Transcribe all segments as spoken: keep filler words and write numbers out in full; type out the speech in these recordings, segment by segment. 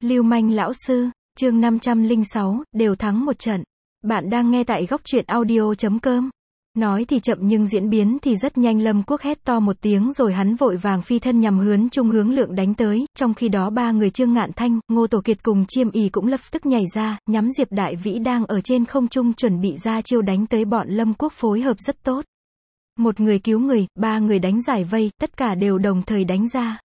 Lưu manh lão sư, chương năm trăm lẻ sáu, đều thắng một trận. Bạn đang nghe tại góc truyện audio chấm com. Nói thì chậm nhưng diễn biến thì rất nhanh. Lâm Quốc hét to một tiếng rồi hắn vội vàng phi thân nhằm hướng Trung Hướng Lượng đánh tới, trong khi đó ba người Trương Ngạn Thanh, Ngô Tổ Kiệt cùng Chiêm Ỷ cũng lập tức nhảy ra, nhắm Diệp Đại Vĩ đang ở trên không trung chuẩn bị ra chiêu đánh tới. Bọn Lâm Quốc phối hợp rất tốt. Một người cứu người, ba người đánh giải vây, tất cả đều đồng thời đánh ra.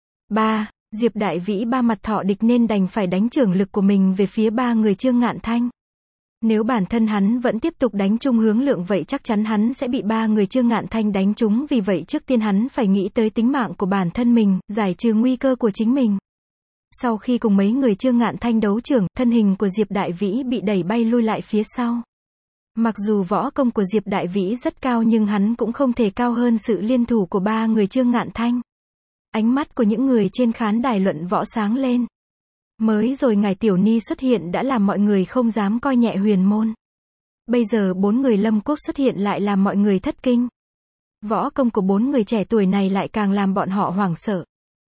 Ba, Diệp Đại Vĩ ba mặt thọ địch nên đành phải đánh trưởng lực của mình về phía ba người Trương Ngạn Thanh. Nếu bản thân hắn vẫn tiếp tục đánh Trung Hướng Lượng vậy chắc chắn hắn sẽ bị ba người Trương Ngạn Thanh đánh trúng, vì vậy trước tiên hắn phải nghĩ tới tính mạng của bản thân mình, giải trừ nguy cơ của chính mình. Sau khi cùng mấy người Trương Ngạn Thanh đấu trưởng, thân hình của Diệp Đại Vĩ bị đẩy bay lui lại phía sau. Mặc dù võ công của Diệp Đại Vĩ rất cao nhưng hắn cũng không thể cao hơn sự liên thủ của ba người Trương Ngạn Thanh. Ánh mắt của những người trên khán đài luận võ sáng lên. Mới rồi ngài Tiểu Ni xuất hiện đã làm mọi người không dám coi nhẹ Huyền Môn. Bây giờ bốn người Lâm Quốc xuất hiện lại làm mọi người thất kinh. Võ công của bốn người trẻ tuổi này lại càng làm bọn họ hoảng sợ.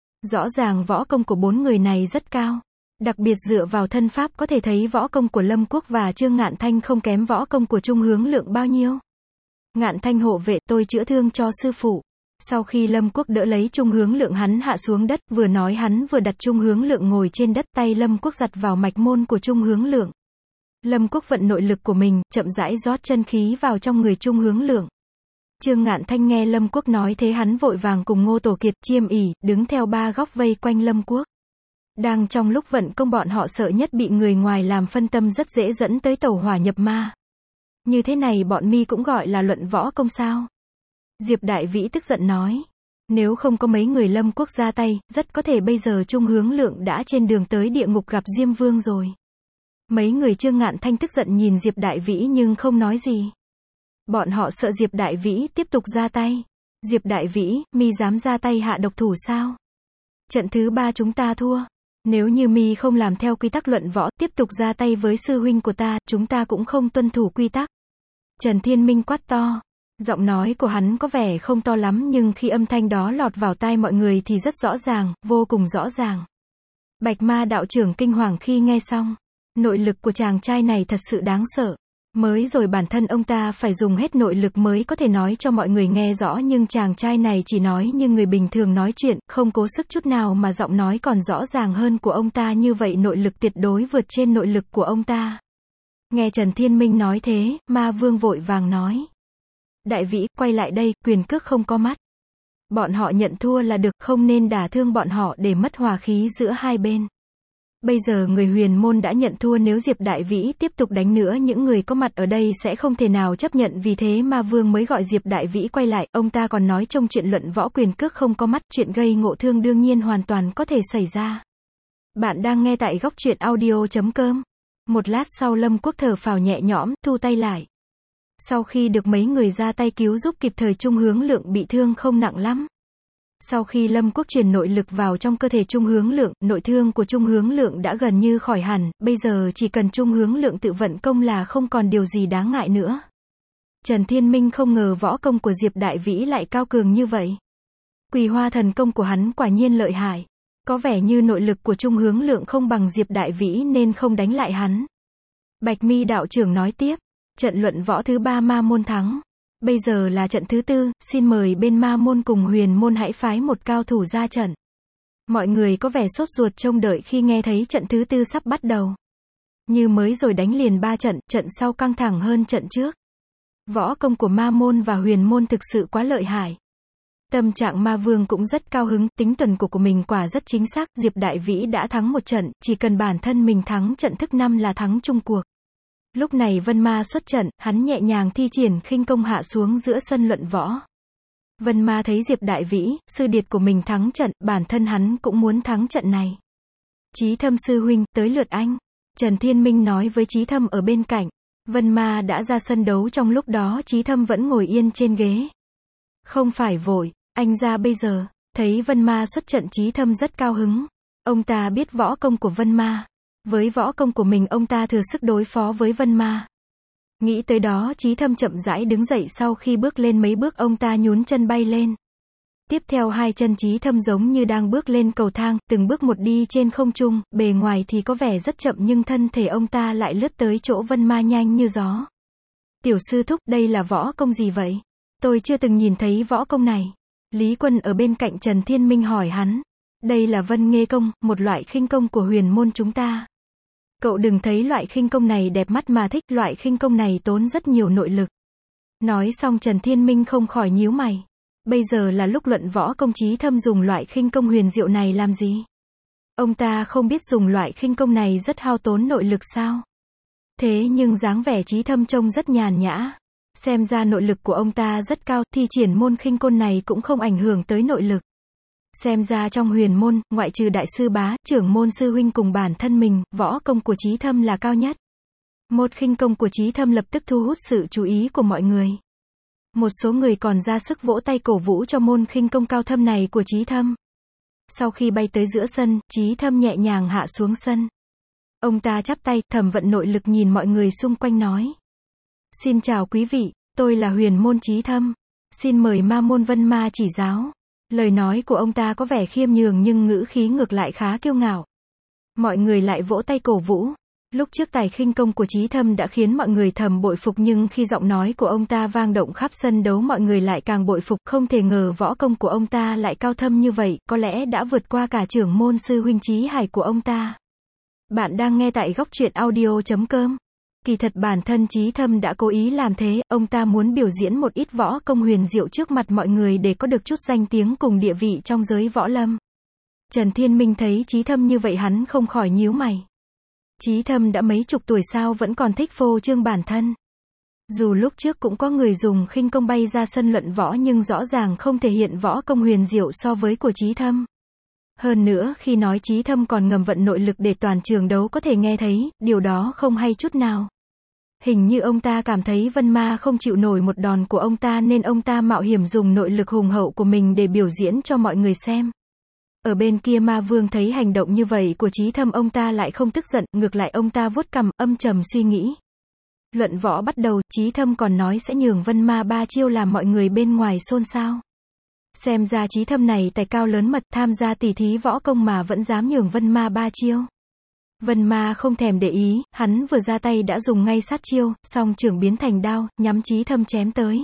Rõ ràng võ công của bốn người này rất cao. Đặc biệt dựa vào thân pháp có thể thấy võ công của Lâm Quốc và Trương Ngạn Thanh không kém võ công của Trung Hướng Lượng bao nhiêu. Ngạn Thanh hộ vệ, tôi chữa thương cho sư phụ. Sau khi Lâm Quốc đỡ lấy Trung Hướng Lượng hắn hạ xuống đất, vừa nói hắn vừa đặt Trung Hướng Lượng ngồi trên đất, tay Lâm Quốc giặt vào mạch môn của Trung Hướng Lượng. Lâm Quốc vận nội lực của mình, chậm rãi rót chân khí vào trong người Trung Hướng Lượng. Trương Ngạn Thanh nghe Lâm Quốc nói thế hắn vội vàng cùng Ngô Tổ Kiệt, Chiêm Ỷ, đứng theo ba góc vây quanh Lâm Quốc. Đang trong lúc vận công bọn họ sợ nhất bị người ngoài làm phân tâm, rất dễ dẫn tới tẩu hỏa nhập ma. Như thế này bọn mi cũng gọi là luận võ công sao? Diệp Đại Vĩ tức giận nói. Nếu không có mấy người Lâm Quốc ra tay, rất có thể bây giờ Trung Hướng Lượng đã trên đường tới địa ngục gặp Diêm Vương rồi. Mấy người Trương Ngạn Thanh tức giận nhìn Diệp Đại Vĩ nhưng không nói gì. Bọn họ sợ Diệp Đại Vĩ tiếp tục ra tay. Diệp Đại Vĩ, mi dám ra tay hạ độc thủ sao? Trận thứ ba chúng ta thua. Nếu như mi không làm theo quy tắc luận võ, tiếp tục ra tay với sư huynh của ta, chúng ta cũng không tuân thủ quy tắc. Trần Thiên Minh quát to. Giọng nói của hắn có vẻ không to lắm nhưng khi âm thanh đó lọt vào tai mọi người thì rất rõ ràng, vô cùng rõ ràng. Bạch Ma đạo trưởng kinh hoàng khi nghe xong. Nội lực của chàng trai này thật sự đáng sợ. Mới rồi bản thân ông ta phải dùng hết nội lực mới có thể nói cho mọi người nghe rõ, nhưng chàng trai này chỉ nói như người bình thường nói chuyện, không cố sức chút nào mà giọng nói còn rõ ràng hơn của ông ta, như vậy nội lực tuyệt đối vượt trên nội lực của ông ta. Nghe Trần Thiên Minh nói thế, Ma Vương vội vàng nói. Đại Vĩ, quay lại đây, quyền cước không có mắt. Bọn họ nhận thua là được, không nên đả thương bọn họ để mất hòa khí giữa hai bên. Bây giờ người Huyền Môn đã nhận thua, nếu Diệp Đại Vĩ tiếp tục đánh nữa những người có mặt ở đây sẽ không thể nào chấp nhận, vì thế Ma Vương mới gọi Diệp Đại Vĩ quay lại. Ông ta còn nói trong chuyện luận võ quyền cước không có mắt, chuyện gây ngộ thương đương nhiên hoàn toàn có thể xảy ra. Bạn đang nghe tại góc truyện audio chấm com. Một lát sau Lâm Quốc thở phào nhẹ nhõm, thu tay lại. Sau khi được mấy người ra tay cứu giúp kịp thời, Trung Hướng Lượng bị thương không nặng lắm. Sau khi Lâm Quốc truyền nội lực vào trong cơ thể Trung Hướng Lượng, nội thương của Trung Hướng Lượng đã gần như khỏi hẳn, bây giờ chỉ cần Trung Hướng Lượng tự vận công là không còn điều gì đáng ngại nữa. Trần Thiên Minh không ngờ võ công của Diệp Đại Vĩ lại cao cường như vậy. Quỳ Hoa thần công của hắn quả nhiên lợi hại. Có vẻ như nội lực của Trung Hướng Lượng không bằng Diệp Đại Vĩ nên không đánh lại hắn. Bạch Mi đạo trưởng nói tiếp. Trận luận võ thứ ba Ma Môn thắng. Bây giờ là trận thứ tư, xin mời bên Ma Môn cùng Huyền Môn hãy phái một cao thủ ra trận. Mọi người có vẻ sốt ruột trông đợi khi nghe thấy trận thứ tư sắp bắt đầu. Như mới rồi đánh liền ba trận, trận sau căng thẳng hơn trận trước. Võ công của Ma Môn và Huyền Môn thực sự quá lợi hại. Tâm trạng Ma Vương cũng rất cao hứng, tính tuần của của mình quả rất chính xác, Diệp Đại Vĩ đã thắng một trận, chỉ cần bản thân mình thắng trận thứ năm là thắng chung cuộc. Lúc này Vân Ma xuất trận, hắn nhẹ nhàng thi triển khinh công hạ xuống giữa sân luận võ. Vân Ma thấy Diệp Đại Vĩ, sư điệt của mình thắng trận, bản thân hắn cũng muốn thắng trận này. Chí Thâm sư huynh, tới lượt anh. Trần Thiên Minh nói với Chí Thâm ở bên cạnh. Vân Ma đã ra sân đấu, trong lúc đó Chí Thâm vẫn ngồi yên trên ghế. Không phải vội, anh ra bây giờ. Thấy Vân Ma xuất trận Chí Thâm rất cao hứng. Ông ta biết võ công của Vân Ma. Với võ công của mình ông ta thừa sức đối phó với Vân Ma. Nghĩ tới đó Chí Thâm chậm rãi đứng dậy, sau khi bước lên mấy bước ông ta nhún chân bay lên. Tiếp theo hai chân Chí Thâm giống như đang bước lên cầu thang, từng bước một đi trên không trung, bề ngoài thì có vẻ rất chậm nhưng thân thể ông ta lại lướt tới chỗ Vân Ma nhanh như gió. Tiểu sư thúc, đây là võ công gì vậy? Tôi chưa từng nhìn thấy võ công này. Lý Quân ở bên cạnh Trần Thiên Minh hỏi hắn. Đây là Vân Nghê công, một loại khinh công của huyền môn chúng ta. Cậu đừng thấy loại khinh công này đẹp mắt mà thích, loại khinh công này tốn rất nhiều nội lực. Nói xong Trần Thiên Minh không khỏi nhíu mày. Bây giờ là lúc luận võ công, Chí Thâm dùng loại khinh công huyền diệu này làm gì? Ông ta không biết dùng loại khinh công này rất hao tốn nội lực sao? Thế nhưng dáng vẻ Chí Thâm trông rất nhàn nhã. Xem ra nội lực của ông ta rất cao, thi triển môn khinh công này cũng không ảnh hưởng tới nội lực. Xem ra trong huyền môn, ngoại trừ đại sư bá, trưởng môn sư huynh cùng bản thân mình, võ công của Chí Thâm là cao nhất. Một khinh công của Chí Thâm lập tức thu hút sự chú ý của mọi người. Một số người còn ra sức vỗ tay cổ vũ cho môn khinh công cao thâm này của Chí Thâm. Sau khi bay tới giữa sân, Chí Thâm nhẹ nhàng hạ xuống sân. Ông ta chắp tay, thầm vận nội lực nhìn mọi người xung quanh nói. Xin chào quý vị, tôi là huyền môn Chí Thâm. Xin mời ma môn Vân Ma chỉ giáo. Lời nói của ông ta có vẻ khiêm nhường nhưng ngữ khí ngược lại khá kiêu ngạo. Mọi người lại vỗ tay cổ vũ. Lúc trước tài khinh công của Chí Thâm đã khiến mọi người thầm bội phục nhưng khi giọng nói của ông ta vang động khắp sân đấu mọi người lại càng bội phục, không thể ngờ võ công của ông ta lại cao thâm như vậy, có lẽ đã vượt qua cả trưởng môn sư huynh Chí Hải của ông ta. Bạn đang nghe tại góc truyện audio chấm com. Kỳ thật bản thân Chí Thâm đã cố ý làm thế, ông ta muốn biểu diễn một ít võ công huyền diệu trước mặt mọi người để có được chút danh tiếng cùng địa vị trong giới võ lâm. Trần Thiên Minh thấy Chí Thâm như vậy hắn không khỏi nhíu mày. Chí Thâm đã mấy chục tuổi sao vẫn còn thích phô trương bản thân. Dù lúc trước cũng có người dùng khinh công bay ra sân luận võ nhưng rõ ràng không thể hiện võ công huyền diệu so với của Chí Thâm. Hơn nữa khi nói Chí Thâm còn ngầm vận nội lực để toàn trường đấu có thể nghe thấy, điều đó không hay chút nào. Hình như ông ta cảm thấy Vân Ma không chịu nổi một đòn của ông ta nên ông ta mạo hiểm dùng nội lực hùng hậu của mình để biểu diễn cho mọi người xem. Ở bên kia Ma Vương thấy hành động như vậy của Chí Thâm ông ta lại không tức giận, ngược lại ông ta vuốt cằm, âm trầm suy nghĩ. Luận võ bắt đầu, Chí Thâm còn nói sẽ nhường Vân Ma ba chiêu làm mọi người bên ngoài xôn xao. Xem ra Chí Thâm này tài cao lớn mật, tham gia tỉ thí võ công mà vẫn dám nhường Vân Ma ba chiêu. Vân Ma không thèm để ý, hắn vừa ra tay đã dùng ngay sát chiêu, song chưởng biến thành đao, nhắm Chí Thâm chém tới.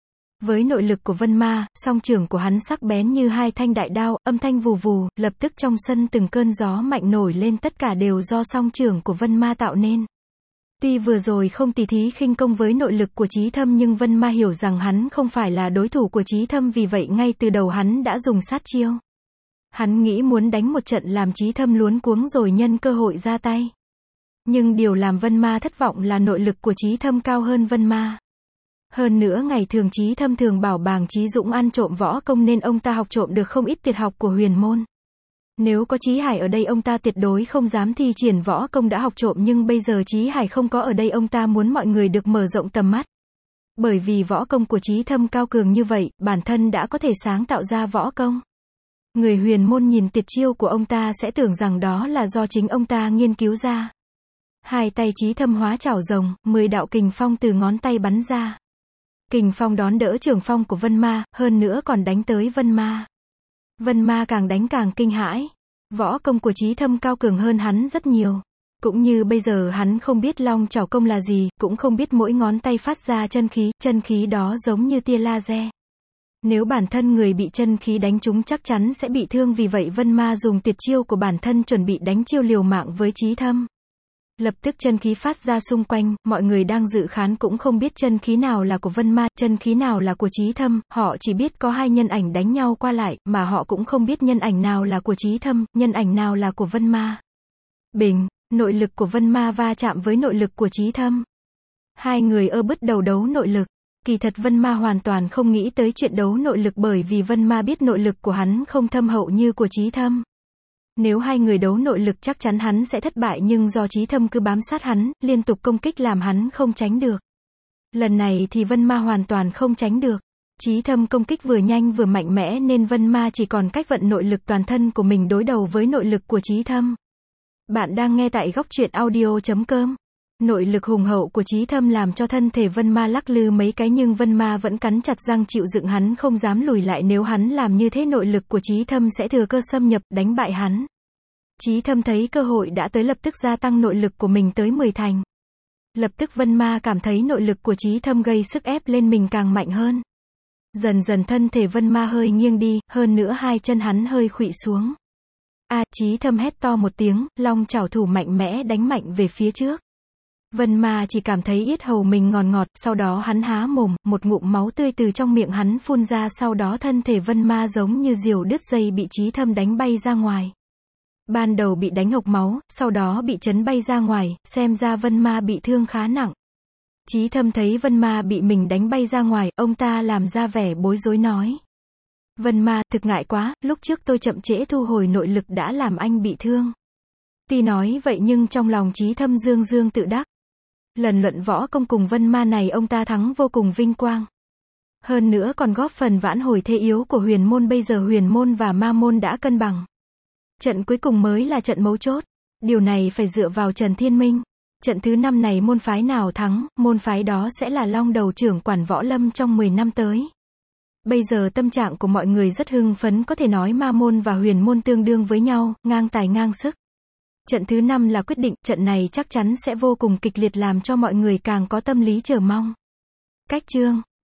Với nội lực của Vân Ma, song chưởng của hắn sắc bén như hai thanh đại đao, âm thanh vù vù, lập tức trong sân từng cơn gió mạnh nổi lên, tất cả đều do song chưởng của Vân Ma tạo nên. Tuy vừa rồi không tỉ thí khinh công với nội lực của Chí Thâm nhưng Vân Ma hiểu rằng hắn không phải là đối thủ của Chí Thâm, vì vậy ngay từ đầu hắn đã dùng sát chiêu. Hắn nghĩ muốn đánh một trận làm Chí Thâm luống cuống rồi nhân cơ hội ra tay. Nhưng điều làm Vân Ma thất vọng là nội lực của Chí Thâm cao hơn Vân Ma. Hơn nữa ngày thường Chí Thâm thường bảo bàng Chí Dũng ăn trộm võ công nên ông ta học trộm được không ít tuyệt học của huyền môn. Nếu có Chí Hải ở đây ông ta tuyệt đối không dám thi triển võ công đã học trộm, nhưng bây giờ Chí Hải không có ở đây ông ta muốn mọi người được mở rộng tầm mắt. Bởi vì võ công của Chí Thâm cao cường như vậy, bản thân đã có thể sáng tạo ra võ công. Người huyền môn nhìn tuyệt chiêu của ông ta sẽ tưởng rằng đó là do chính ông ta nghiên cứu ra. Hai tay Chí Thâm hóa chảo rồng, mười đạo kình phong từ ngón tay bắn ra. Kình phong đón đỡ trường phong của Vân Ma, hơn nữa còn đánh tới Vân Ma. Vân Ma càng đánh càng kinh hãi. Võ công của Chí Thâm cao cường hơn hắn rất nhiều. Cũng như bây giờ hắn không biết long chảo công là gì, cũng không biết mỗi ngón tay phát ra chân khí, chân khí đó giống như tia laser. Nếu bản thân người bị chân khí đánh trúng chắc chắn sẽ bị thương, vì vậy Vân Ma dùng tuyệt chiêu của bản thân chuẩn bị đánh chiêu liều mạng với Chí Thâm. Lập tức chân khí phát ra xung quanh, mọi người đang dự khán cũng không biết chân khí nào là của Vân Ma, chân khí nào là của Chí Thâm, họ chỉ biết có hai nhân ảnh đánh nhau qua lại, mà họ cũng không biết nhân ảnh nào là của Chí Thâm, nhân ảnh nào là của Vân Ma. Bình, nội lực của Vân Ma va chạm với nội lực của Chí Thâm. Hai người ơ bứt đầu đấu nội lực. Kỳ thật Vân Ma hoàn toàn không nghĩ tới chuyện đấu nội lực bởi vì Vân Ma biết nội lực của hắn không thâm hậu như của Chí Thâm. Nếu hai người đấu nội lực chắc chắn hắn sẽ thất bại, nhưng do Chí Thâm cứ bám sát hắn, liên tục công kích làm hắn không tránh được. Lần này thì Vân Ma hoàn toàn không tránh được. Chí Thâm công kích vừa nhanh vừa mạnh mẽ nên Vân Ma chỉ còn cách vận nội lực toàn thân của mình đối đầu với nội lực của Chí Thâm. Bạn đang nghe tại góc truyện audio chấm com. Nội lực hùng hậu của Chí Thâm làm cho thân thể Vân Ma lắc lư mấy cái nhưng Vân Ma vẫn cắn chặt răng chịu đựng, hắn không dám lùi lại, nếu hắn làm như thế nội lực của Chí Thâm sẽ thừa cơ xâm nhập, đánh bại hắn. Chí Thâm thấy cơ hội đã tới lập tức gia tăng nội lực của mình tới mười thành. Lập tức Vân Ma cảm thấy nội lực của Chí Thâm gây sức ép lên mình càng mạnh hơn. Dần dần thân thể Vân Ma hơi nghiêng đi, hơn nữa hai chân hắn hơi khuỵu xuống. A, à, Chí Thâm hét to một tiếng, long chảo thủ mạnh mẽ đánh mạnh về phía trước. Vân Ma chỉ cảm thấy yết hầu mình ngọt ngọt, sau đó hắn há mồm, một ngụm máu tươi từ trong miệng hắn phun ra, sau đó thân thể Vân Ma giống như diều đứt dây bị Chí Thâm đánh bay ra ngoài. Ban đầu bị đánh hộc máu, sau đó bị chấn bay ra ngoài, xem ra Vân Ma bị thương khá nặng. Chí Thâm thấy Vân Ma bị mình đánh bay ra ngoài, ông ta làm ra vẻ bối rối nói. Vân Ma, thực ngại quá, lúc trước tôi chậm trễ thu hồi nội lực đã làm anh bị thương. Tuy nói vậy nhưng trong lòng Chí Thâm dương dương tự đắc. Lần luận võ công cùng Vân Ma này ông ta thắng vô cùng vinh quang. Hơn nữa còn góp phần vãn hồi thế yếu của huyền môn, bây giờ huyền môn và ma môn đã cân bằng. Trận cuối cùng mới là trận mấu chốt. Điều này phải dựa vào Trần Thiên Minh. Trận thứ năm này môn phái nào thắng, môn phái đó sẽ là long đầu trưởng quản võ lâm trong mười năm tới. Bây giờ tâm trạng của mọi người rất hưng phấn, có thể nói ma môn và huyền môn tương đương với nhau, ngang tài ngang sức. Trận thứ năm là quyết định, trận này chắc chắn sẽ vô cùng kịch liệt làm cho mọi người càng có tâm lý chờ mong. Cách chương